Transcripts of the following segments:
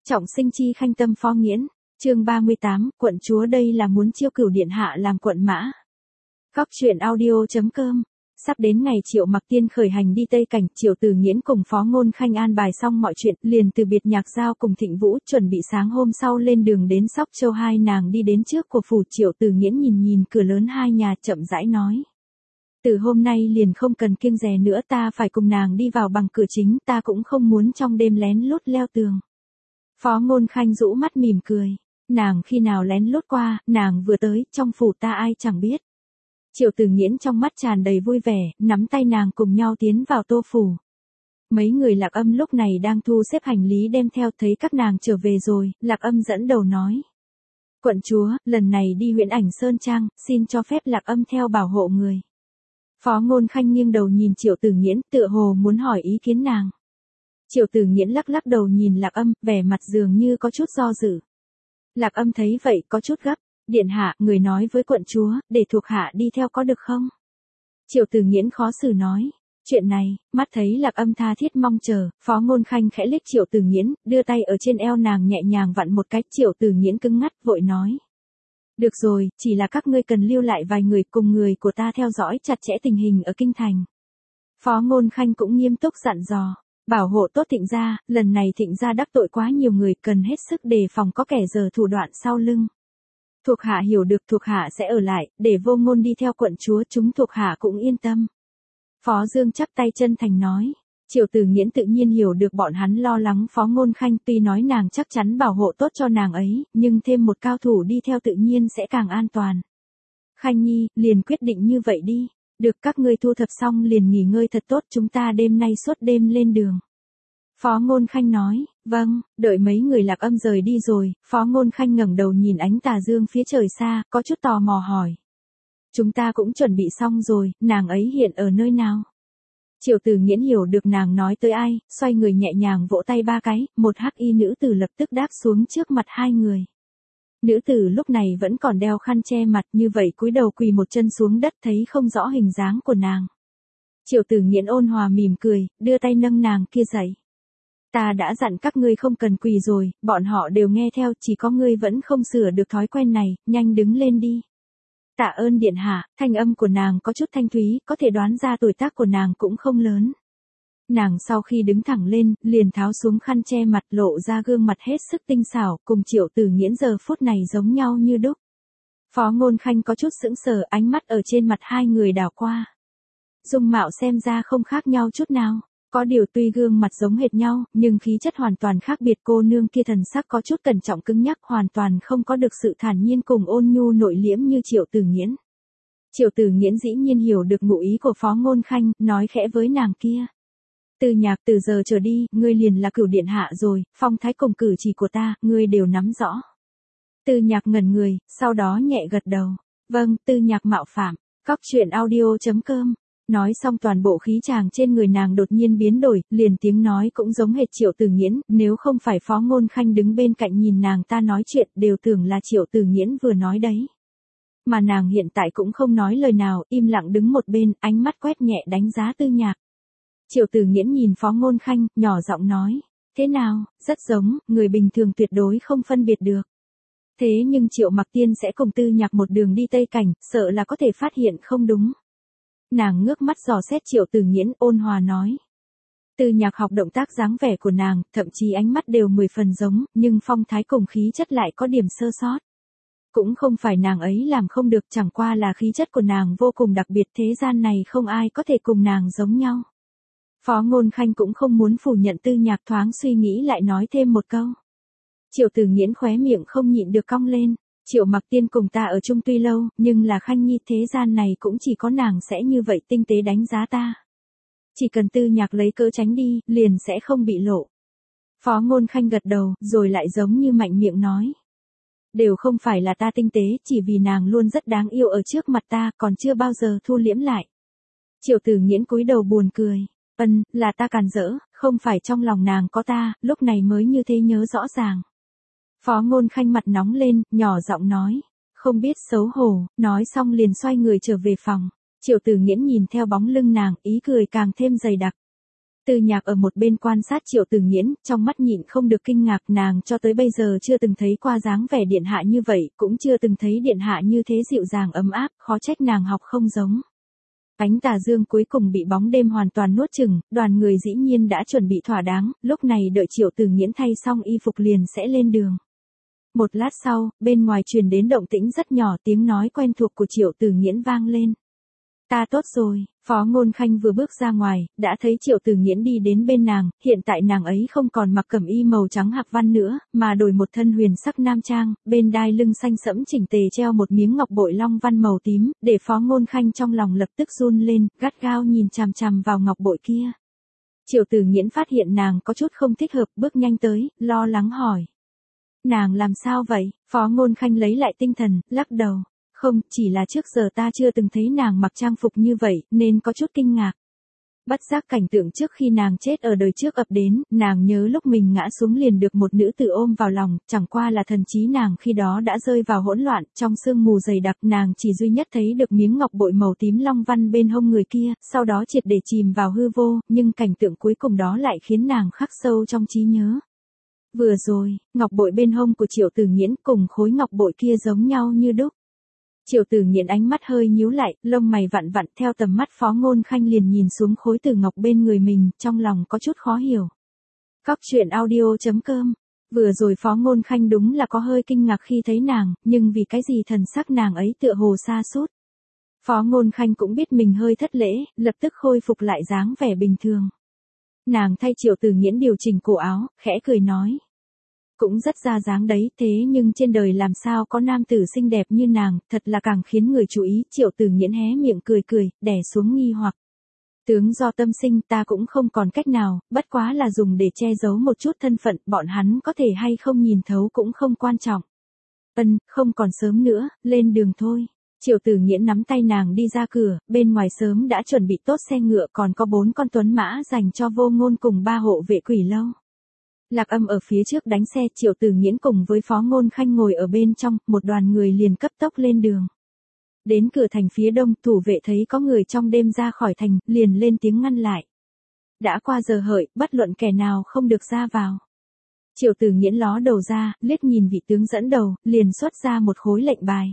Trọng sinh chi khanh tâm Phó Nghiễn, chương 38, quận chúa đây là muốn chiêu cửu điện hạ làm quận mã. Góc truyện audio.com. Sắp đến ngày Triệu Mặc Tiên khởi hành đi Tây Cảnh, Triệu Tử Nghiễn cùng Phó Ngôn Khanh an bài xong mọi chuyện, liền từ biệt Nhạc Giao cùng Thịnh Vũ, chuẩn bị sáng hôm sau lên đường đến Sóc Châu. Hai nàng đi đến trước của phủ. Triệu Tử Nghiễn nhìn cửa lớn hai nhà, chậm rãi nói: từ hôm nay liền không cần kiêng dè nữa, ta phải cùng nàng đi vào bằng cửa chính, ta cũng không muốn trong đêm lén lút leo tường. Phó Ngôn Khanh rũ mắt mỉm cười: nàng khi nào lén lút qua, nàng vừa tới, trong phủ ta ai chẳng biết. Triệu Tử Nghiễn trong mắt tràn đầy vui vẻ, nắm tay nàng cùng nhau tiến vào Tô phủ. Mấy người Lạc Âm lúc này đang thu xếp hành lý đem theo, thấy các nàng trở về rồi, Lạc Âm dẫn đầu nói: quận chúa, lần này đi Huyễn Ảnh Sơn Trang, xin cho phép Lạc Âm theo bảo hộ người. Phó Ngôn Khanh nghiêng đầu nhìn Triệu Tử Nghiễn, tựa hồ muốn hỏi ý kiến nàng. Triệu Tử Nghiễn lắc lắc đầu nhìn Lạc Âm, vẻ mặt dường như có chút do dự. Lạc Âm thấy vậy có chút gấp: điện hạ, người nói với quận chúa, để thuộc hạ đi theo có được không? Triệu Tử Nghiễn khó xử nói: chuyện này, mắt thấy Lạc Âm tha thiết mong chờ, Phó Ngôn Khanh khẽ liếc Triệu Tử Nghiễn, đưa tay ở trên eo nàng nhẹ nhàng vặn một cái. Triệu Tử Nghiễn cứng ngắt, vội nói: được rồi, chỉ là các ngươi cần lưu lại vài người cùng người của ta theo dõi chặt chẽ tình hình ở kinh thành. Phó Ngôn Khanh cũng nghiêm túc dặn dò: bảo hộ tốt Thịnh gia, lần này Thịnh gia đắc tội quá nhiều người, cần hết sức đề phòng có kẻ giở thủ đoạn sau lưng. Thuộc hạ hiểu được, thuộc hạ sẽ ở lại, để Vô Ngôn đi theo quận chúa, chúng thuộc hạ cũng yên tâm. Phó Dương chắp tay chân thành nói. Triệu Tử Nghiễn tự nhiên hiểu được bọn hắn lo lắng Phó Ngôn Khanh, tuy nói nàng chắc chắn bảo hộ tốt cho nàng ấy, nhưng thêm một cao thủ đi theo tự nhiên sẽ càng an toàn. Khanh nhi, liền quyết định như vậy đi. Được, các ngươi thu thập xong liền nghỉ ngơi thật tốt, chúng ta đêm nay suốt đêm lên đường. Phó Ngôn Khanh nói. Vâng. Đợi mấy người Lạc Âm rời đi rồi, Phó Ngôn Khanh ngẩng đầu nhìn ánh tà dương phía trời xa, có chút tò mò hỏi: chúng ta cũng chuẩn bị xong rồi, nàng ấy hiện ở nơi nào? Triệu Tử Nghiễn hiểu được nàng nói tới ai, xoay người nhẹ nhàng vỗ tay ba cái, một hắc y nữ tử lập tức đáp xuống trước mặt hai người. Nữ tử lúc này vẫn còn đeo khăn che mặt, như vậy cúi đầu quỳ một chân xuống đất, thấy không rõ hình dáng của nàng. Triệu Tử Nghiễn ôn hòa mỉm cười, đưa tay nâng nàng kia dậy. Ta đã dặn các ngươi không cần quỳ rồi, bọn họ đều nghe theo, chỉ có ngươi vẫn không sửa được thói quen này, nhanh đứng lên đi. Tạ ơn điện hạ. Thanh âm của nàng có chút thanh thúy, có thể đoán ra tuổi tác của nàng cũng không lớn. Nàng sau khi đứng thẳng lên, liền tháo xuống khăn che mặt, lộ ra gương mặt hết sức tinh xảo, cùng Triệu Tử Nghiễn giờ phút này giống nhau như đúc. Phó Ngôn Khanh có chút sững sờ, ánh mắt ở trên mặt hai người đảo qua. Dung mạo xem ra không khác nhau chút nào. Có điều tuy gương mặt giống hệt nhau, nhưng khí chất hoàn toàn khác biệt. Cô nương kia thần sắc có chút cẩn trọng cứng nhắc, hoàn toàn không có được sự thản nhiên cùng ôn nhu nội liễm như Triệu Tử Nghiễn. Triệu Tử Nghiễn dĩ nhiên hiểu được ngụ ý của Phó Ngôn Khanh, nói khẽ với nàng kia: Từ Nhạc, từ giờ trở đi, ngươi liền là cửu điện hạ rồi, phong thái cùng cử chỉ của ta, ngươi đều nắm rõ. Từ Nhạc ngẩn người, sau đó nhẹ gật đầu. Vâng, Từ Nhạc mạo phạm. Góc truyện audio.com. Nói xong toàn bộ khí chàng trên người nàng đột nhiên biến đổi, liền tiếng nói cũng giống hệt Triệu Tử Nghiễn, nếu không phải Phó Ngôn Khanh đứng bên cạnh nhìn nàng ta nói chuyện, đều tưởng là Triệu Tử Nghiễn vừa nói đấy. Mà nàng hiện tại cũng không nói lời nào, im lặng đứng một bên, ánh mắt quét nhẹ đánh giá Tư Nhạc. Triệu Tử Nghiễn nhìn Phó Ngôn Khanh, nhỏ giọng nói: thế nào, rất giống, người bình thường tuyệt đối không phân biệt được. Thế nhưng Triệu Mặc Tiên sẽ cùng Tư Nhạc một đường đi Tây Cảnh, sợ là có thể phát hiện không đúng. Nàng ngước mắt dò xét Triệu Tử Nghiễn, ôn hòa nói. Tư Nhạc học động tác dáng vẻ của nàng, thậm chí ánh mắt đều 10 phần giống, nhưng phong thái cùng khí chất lại có điểm sơ sót. Cũng không phải nàng ấy làm không được, chẳng qua là khí chất của nàng vô cùng đặc biệt, thế gian này không ai có thể cùng nàng giống nhau. Phó Ngôn Khanh cũng không muốn phủ nhận. Tư Nhạc thoáng suy nghĩ lại nói thêm một câu. Triệu Tử Nghiễn khóe miệng không nhịn được cong lên. Triệu Mặc Tiên cùng ta ở chung tuy lâu, nhưng là Khanh nhi, thế gian này cũng chỉ có nàng sẽ như vậy tinh tế đánh giá ta. Chỉ cần Tư Nhạc lấy cớ tránh đi, liền sẽ không bị lộ. Phó Ngôn Khanh gật đầu, rồi lại giống như mạnh miệng nói. Đều không phải là ta tinh tế, chỉ vì nàng luôn rất đáng yêu ở trước mặt ta, còn chưa bao giờ thu liễm lại. Triệu Tử Nghiễn cúi đầu buồn cười. Là ta càn rỡ, không phải trong lòng nàng có ta, lúc này mới như thế nhớ rõ ràng. Phó Ngôn Khanh mặt nóng lên, nhỏ giọng nói. Không biết xấu hổ, nói xong liền xoay người trở về phòng. Triệu Tử Nghiễn nhìn theo bóng lưng nàng, ý cười càng thêm dày đặc. Từ Nhạc ở một bên quan sát Triệu Tử Nghiễn, trong mắt nhịn không được kinh ngạc, nàng cho tới bây giờ chưa từng thấy qua dáng vẻ điện hạ như vậy, cũng chưa từng thấy điện hạ như thế dịu dàng ấm áp, khó trách nàng học không giống. Ánh tà dương cuối cùng bị bóng đêm hoàn toàn nuốt chửng, đoàn người dĩ nhiên đã chuẩn bị thỏa đáng, lúc này đợi Triệu Tử Nghiễn thay xong y phục liền sẽ lên đường. Một lát sau, bên ngoài truyền đến động tĩnh rất nhỏ, tiếng nói quen thuộc của Triệu Tử Nghiễn vang lên. Ta tốt rồi, Phó Ngôn Khanh vừa bước ra ngoài, đã thấy Triệu Tử Nghiễn đi đến bên nàng, hiện tại nàng ấy không còn mặc cẩm y màu trắng hạc văn nữa, mà đổi một thân huyền sắc nam trang, bên đai lưng xanh sẫm chỉnh tề treo một miếng ngọc bội long văn màu tím, để Phó Ngôn Khanh trong lòng lập tức run lên, gắt gao nhìn chằm chằm vào ngọc bội kia. Triệu Tử Nghiễn phát hiện nàng có chút không thích hợp, bước nhanh tới, lo lắng hỏi. Nàng làm sao vậy? Phó Ngôn Khanh lấy lại tinh thần, lắc đầu. Không, chỉ là trước giờ ta chưa từng thấy nàng mặc trang phục như vậy, nên có chút kinh ngạc. Bất giác cảnh tượng trước khi nàng chết ở đời trước ập đến, nàng nhớ lúc mình ngã xuống liền được một nữ tử ôm vào lòng, chẳng qua là thần trí nàng khi đó đã rơi vào hỗn loạn, trong sương mù dày đặc nàng chỉ duy nhất thấy được miếng ngọc bội màu tím long văn bên hông người kia, sau đó triệt để chìm vào hư vô, nhưng cảnh tượng cuối cùng đó lại khiến nàng khắc sâu trong trí nhớ. Vừa rồi, ngọc bội bên hông của Triệu Tử Nghiễn cùng khối ngọc bội kia giống nhau như đúc. Triệu Tử Nghiễn ánh mắt hơi nhíu lại, lông mày vặn vặn, theo tầm mắt Phó Ngôn Khanh liền nhìn xuống khối tử ngọc bên người mình, trong lòng có chút khó hiểu. Cóc.audio.com. Vừa rồi Phó Ngôn Khanh đúng là có hơi kinh ngạc khi thấy nàng, nhưng vì cái gì thần sắc nàng ấy tựa hồ sa sút. Phó Ngôn Khanh cũng biết mình hơi thất lễ, lập tức khôi phục lại dáng vẻ bình thường. Nàng thay Triệu Tử Nghiễn điều chỉnh cổ áo, khẽ cười nói. Cũng rất ra dáng đấy, thế nhưng trên đời làm sao có nam tử xinh đẹp như nàng, thật là càng khiến người chú ý. Triệu Tử Nghiễn hé miệng cười cười, đè xuống nghi hoặc. Tướng do tâm sinh, ta cũng không còn cách nào, bất quá là dùng để che giấu một chút thân phận, bọn hắn có thể hay không nhìn thấu cũng không quan trọng. Không còn sớm nữa, lên đường thôi. Triệu Tử Nghiễn nắm tay nàng đi ra cửa, bên ngoài sớm đã chuẩn bị tốt xe ngựa, còn có 4 con tuấn mã dành cho Vô Ngôn cùng 3 hộ vệ Quỷ Lâu. Lạc Âm ở phía trước đánh xe, Triệu Tử Nghiễn cùng với Phó Ngôn Khanh ngồi ở bên trong, một đoàn người liền cấp tốc lên đường. Đến cửa thành phía đông, thủ vệ thấy có người trong đêm ra khỏi thành, liền lên tiếng ngăn lại. Đã qua giờ hợi, bất luận kẻ nào không được ra vào. Triệu Tử Nghiễn ló đầu ra, liếc nhìn vị tướng dẫn đầu, liền xuất ra một khối lệnh bài.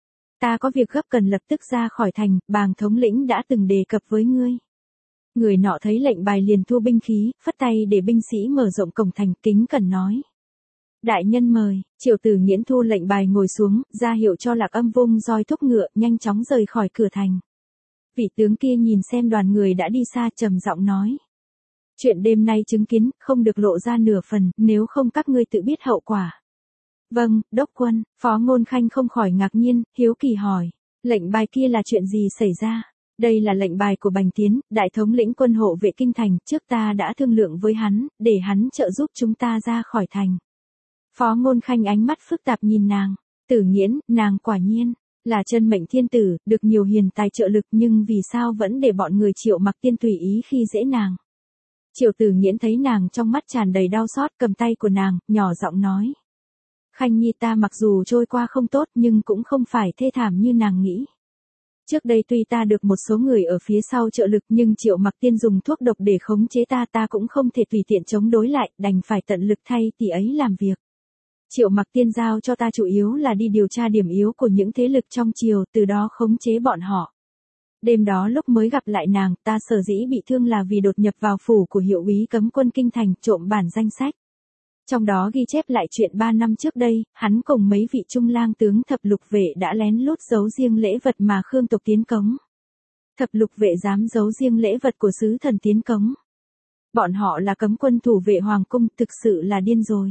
Ta có việc gấp cần lập tức ra khỏi thành, Bàng thống lĩnh đã từng đề cập với ngươi. Người nọ thấy lệnh bài liền thu binh khí, phất tay để binh sĩ mở rộng cổng thành, kính cẩn nói. Đại nhân mời. Triệu Tử Nghiễn thu lệnh bài ngồi xuống, ra hiệu cho Lạc Âm vung roi thúc ngựa, nhanh chóng rời khỏi cửa thành. Vị tướng kia nhìn xem đoàn người đã đi xa, trầm giọng nói. Chuyện đêm nay chứng kiến, không được lộ ra nửa phần, nếu không các ngươi tự biết hậu quả. Vâng, đốc quân. Phó Ngôn Khanh không khỏi ngạc nhiên, hiếu kỳ hỏi. Lệnh bài kia là chuyện gì xảy ra? Đây là lệnh bài của Bành Tiến, đại thống lĩnh quân hộ vệ kinh thành, trước ta đã thương lượng với hắn, để hắn trợ giúp chúng ta ra khỏi thành. Phó Ngôn Khanh ánh mắt phức tạp nhìn nàng. Tử Nghiễn, nàng quả nhiên là chân mệnh thiên tử, được nhiều hiền tài trợ lực, nhưng vì sao vẫn để bọn người Triệu Mặc Tiên tùy ý khi dễ nàng? Triệu Tử Nghiễn thấy nàng trong mắt tràn đầy đau xót, cầm tay của nàng, nhỏ giọng nói. Khanh nhi ta mặc dù trôi qua không tốt nhưng cũng không phải thê thảm như nàng nghĩ. Trước đây tuy ta được một số người ở phía sau trợ lực nhưng Triệu Mặc Tiên dùng thuốc độc để khống chế ta cũng không thể tùy tiện chống đối lại, đành phải tận lực thay tỷ ấy làm việc. Triệu Mặc Tiên giao cho ta chủ yếu là đi điều tra điểm yếu của những thế lực trong triều, từ đó khống chế bọn họ. Đêm đó lúc mới gặp lại nàng, ta sở dĩ bị thương là vì đột nhập vào phủ của hiệu úy cấm quân kinh thành, trộm bản danh sách. Trong đó ghi chép lại chuyện 3 năm trước đây, hắn cùng mấy vị trung lang tướng thập lục vệ đã lén lút giấu riêng lễ vật mà Khương tộc tiến cống. Thập lục vệ dám giấu riêng lễ vật của sứ thần tiến cống. Bọn họ là cấm quân thủ vệ hoàng cung, thực sự là điên rồi.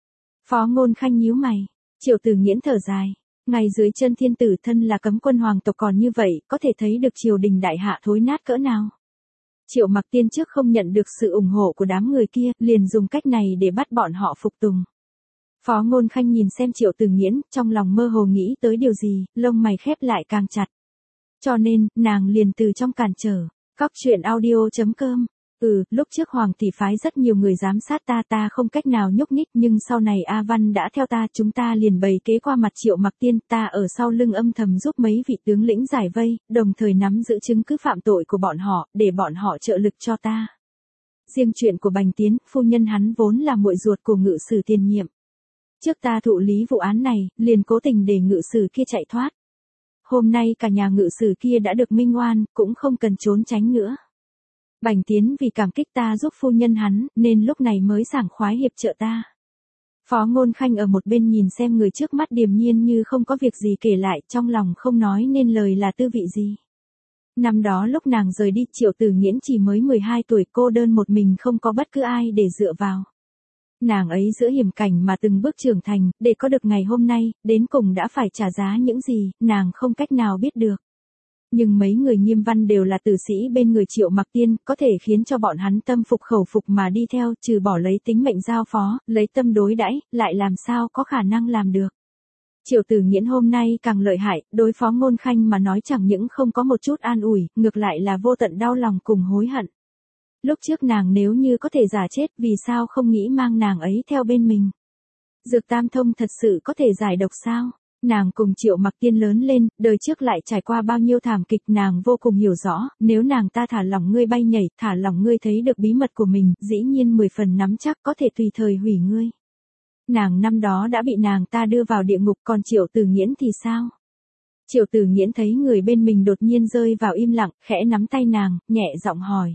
Phó Ngôn Khanh nhíu mày. Triệu Tử Nghiễn thở dài. Ngay dưới chân thiên tử thân là cấm quân hoàng tộc còn như vậy, có thể thấy được triều đình đại hạ thối nát cỡ nào. Triệu Mặc Tiên trước không nhận được sự ủng hộ của đám người kia, liền dùng cách này để bắt bọn họ phục tùng. Phó Ngôn Khanh nhìn xem Triệu Tử Nghiễn, trong lòng mơ hồ nghĩ tới điều gì, lông mày khép lại càng chặt. Cho nên, nàng liền từ trong cản trở. Cóc.audio.com. Lúc trước Hoàng tỷ phái rất nhiều người giám sát ta không cách nào nhúc nhích, nhưng sau này A Văn đã theo ta, chúng ta liền bày kế qua mặt Triệu Mặc Tiên, ta ở sau lưng âm thầm giúp mấy vị tướng lĩnh giải vây, đồng thời nắm giữ chứng cứ phạm tội của bọn họ, để bọn họ trợ lực cho ta. Riêng chuyện của Bành Tiến, phu nhân hắn vốn là muội ruột của ngự sử tiền nhiệm. Trước ta thụ lý vụ án này, liền cố tình để ngự sử kia chạy thoát. Hôm nay cả nhà ngự sử kia đã được minh oan, cũng không cần trốn tránh nữa. Bành Tiến vì cảm kích ta giúp phu nhân hắn, nên lúc này mới sảng khoái hiệp trợ ta. Phó Ngôn Khanh ở một bên nhìn xem người trước mắt điềm nhiên như không có việc gì kể lại, trong lòng không nói nên lời là tư vị gì. Năm đó lúc nàng rời đi, Triệu Tử Nghiễn chỉ mới 12 tuổi, cô đơn một mình không có bất cứ ai để dựa vào. Nàng ấy giữa hiểm cảnh mà từng bước trưởng thành, để có được ngày hôm nay, đến cùng đã phải trả giá những gì, nàng không cách nào biết được. Nhưng mấy người Nghiêm Văn đều là tử sĩ bên người Triệu Mặc Tiên, có thể khiến cho bọn hắn tâm phục khẩu phục mà đi theo, trừ bỏ lấy tính mệnh giao phó, lấy tâm đối đãi, lại làm sao có khả năng làm được. Triệu Tử Nghiễn hôm nay càng lợi hại, đối phó Ngôn Khanh mà nói chẳng những không có một chút an ủi, ngược lại là vô tận đau lòng cùng hối hận. Lúc trước nàng nếu như có thể giả chết, vì sao không nghĩ mang nàng ấy theo bên mình. Dược Tam Thông thật sự có thể giải độc sao? Nàng cùng Triệu Mặc Tiên lớn lên, đời trước lại trải qua bao nhiêu thảm kịch, nàng vô cùng hiểu rõ, nếu nàng ta thả lỏng ngươi bay nhảy, thả lỏng ngươi thấy được bí mật của mình, dĩ nhiên 10 phần nắm chắc có thể tùy thời hủy ngươi. Nàng năm đó đã bị nàng ta đưa vào địa ngục, còn Triệu Tử Nghiễn thì sao? Triệu Tử Nghiễn thấy người bên mình đột nhiên rơi vào im lặng, khẽ nắm tay nàng, nhẹ giọng hỏi.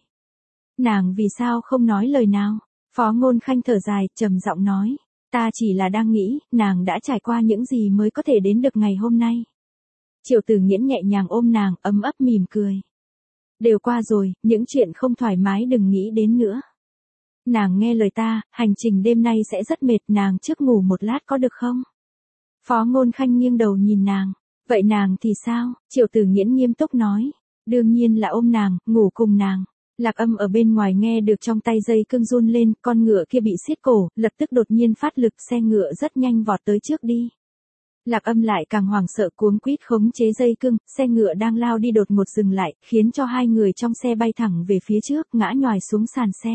Nàng vì sao không nói lời nào? Phó Ngôn Khanh thở dài, trầm giọng nói. Ta chỉ là đang nghĩ, nàng đã trải qua những gì mới có thể đến được ngày hôm nay. Triệu Tử Nghiễn nhẹ nhàng ôm nàng, ấm ấp mỉm cười. Đều qua rồi, những chuyện không thoải mái đừng nghĩ đến nữa. Nàng nghe lời ta, hành trình đêm nay sẽ rất mệt, nàng trước ngủ một lát có được không? Phó Ngôn Khanh nghiêng đầu nhìn nàng. Vậy nàng thì sao? Triệu Tử Nghiễn nghiêm túc nói. Đương nhiên là ôm nàng, ngủ cùng nàng. Lạc Âm ở bên ngoài nghe được trong tay dây cương run lên, con ngựa kia bị siết cổ, lập tức đột nhiên phát lực, xe ngựa rất nhanh vọt tới trước đi. Lạc Âm lại càng hoảng sợ, cuống quýt khống chế dây cương, xe ngựa đang lao đi đột ngột dừng lại, khiến cho hai người trong xe bay thẳng về phía trước, ngã nhòi xuống sàn xe.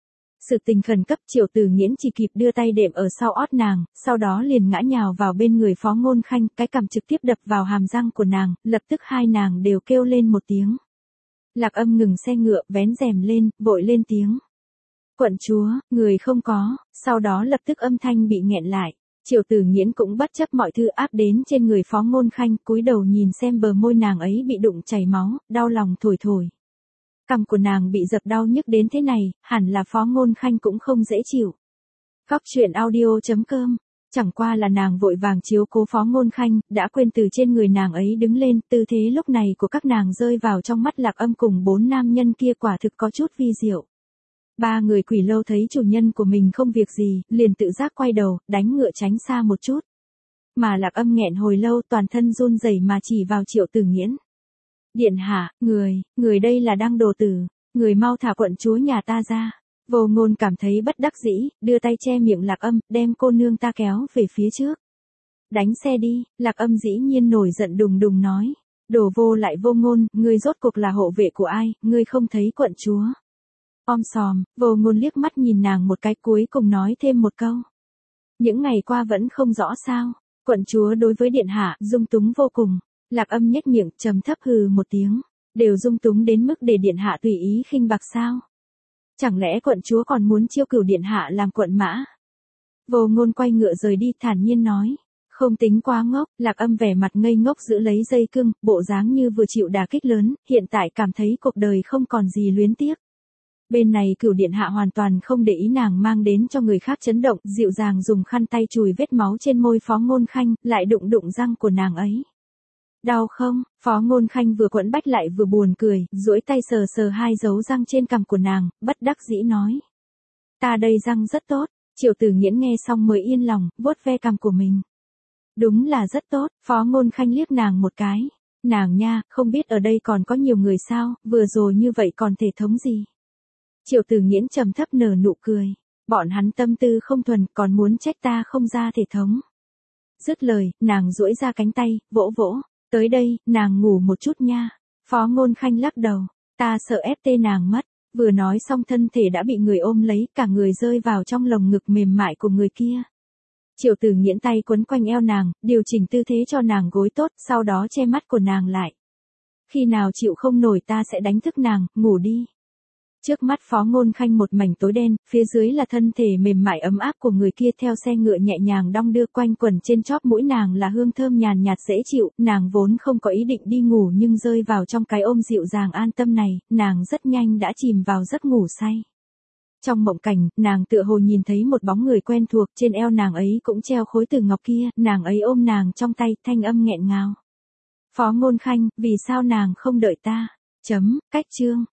Sự tình khẩn cấp, Triệu Tử Nghiễn chỉ kịp đưa tay đệm ở sau ót nàng, sau đó liền ngã nhào vào bên người Phó Ngôn Khanh, cái cằm trực tiếp đập vào hàm răng của nàng, lập tức hai nàng đều kêu lên một tiếng. Lạc Âm ngừng xe ngựa, vén rèm lên, vội lên tiếng. Quận chúa, người không có, sau đó lập tức âm thanh bị nghẹn lại. Triệu Tử Nghiễn cũng bất chấp mọi thứ áp đến trên người Phó Ngôn Khanh, cúi đầu nhìn xem bờ môi nàng ấy bị đụng chảy máu, đau lòng thổi thổi. Cằm của nàng bị dập đau nhức đến thế này, hẳn là Phó Ngôn Khanh cũng không dễ chịu. Góc truyện audio.com. Chẳng qua là nàng vội vàng chiếu cố Phó Ngôn Khanh, đã quên từ trên người nàng ấy đứng lên, tư thế lúc này của các nàng rơi vào trong mắt Lạc Âm cùng 4 nam nhân kia quả thực có chút vi diệu. 3 người Quỷ Lâu thấy chủ nhân của mình không việc gì, liền tự giác quay đầu, đánh ngựa tránh xa một chút. Mà Lạc Âm nghẹn hồi lâu, toàn thân run rẩy mà chỉ vào Triệu Tử Nghiễn. Điện hạ, người đây là đang đồ tử, người mau thả quận chúa nhà ta ra. Vô Ngôn cảm thấy bất đắc dĩ, đưa tay che miệng Lạc Âm, đem cô nương ta kéo về phía trước. Đánh xe đi, Lạc Âm dĩ nhiên nổi giận đùng đùng nói. Đồ vô lại Vô Ngôn, ngươi rốt cuộc là hộ vệ của ai, ngươi không thấy quận chúa. Om sòm, Vô Ngôn liếc mắt nhìn nàng một cái, cuối cùng nói thêm một câu. Những ngày qua vẫn không rõ sao, quận chúa đối với điện hạ, dung túng vô cùng. Lạc Âm nhếch miệng, trầm thấp hừ một tiếng. Đều dung túng đến mức để điện hạ tùy ý khinh bạc sao? Chẳng lẽ quận chúa còn muốn chiêu cửu điện hạ làm quận mã? Vô Ngôn quay ngựa rời đi, thản nhiên nói. Không tính quá ngốc, Lạc Âm vẻ mặt ngây ngốc giữ lấy dây cương, bộ dáng như vừa chịu đả kích lớn, hiện tại cảm thấy cuộc đời không còn gì luyến tiếc. Bên này cửu điện hạ hoàn toàn không để ý nàng mang đến cho người khác chấn động, dịu dàng dùng khăn tay chùi vết máu trên môi Phó Ngôn Khanh, lại đụng răng của nàng ấy. Đau không? Phó Ngôn Khanh vừa quẫn bách lại vừa buồn cười, duỗi tay sờ sờ hai dấu răng trên cằm của nàng, bất đắc dĩ nói. Ta đây răng rất tốt. Triệu Tử Nghiễn nghe xong mới yên lòng, vuốt ve cằm của mình. Đúng là rất tốt, Phó Ngôn Khanh liếc nàng một cái. Nàng nha, không biết ở đây còn có nhiều người sao, vừa rồi như vậy còn thể thống gì. Triệu Tử Nghiễn trầm thấp nở nụ cười. Bọn hắn tâm tư không thuần, còn muốn trách ta không ra thể thống. Dứt lời, nàng duỗi ra cánh tay, vỗ vỗ. Tới đây, nàng ngủ một chút nha. Phó Ngôn Khanh lắc đầu. Ta sợ ép tê nàng mất. Vừa nói xong thân thể đã bị người ôm lấy, cả người rơi vào trong lồng ngực mềm mại của người kia. Triệu Tử Nghiễn tay quấn quanh eo nàng, điều chỉnh tư thế cho nàng gối tốt, sau đó che mắt của nàng lại. Khi nào chịu không nổi ta sẽ đánh thức nàng, ngủ đi. Trước mắt Phó Ngôn Khanh một mảnh tối đen, phía dưới là thân thể mềm mại ấm áp của người kia theo xe ngựa nhẹ nhàng đong đưa quanh quẩn trên chóp mũi nàng là hương thơm nhàn nhạt dễ chịu, nàng vốn không có ý định đi ngủ nhưng rơi vào trong cái ôm dịu dàng an tâm này, nàng rất nhanh đã chìm vào giấc ngủ say. Trong mộng cảnh, nàng tựa hồ nhìn thấy một bóng người quen thuộc, trên eo nàng ấy cũng treo khối từ ngọc kia, nàng ấy ôm nàng trong tay, thanh âm nghẹn ngào. Phó Ngôn Khanh, vì sao nàng không đợi ta? Cách chương.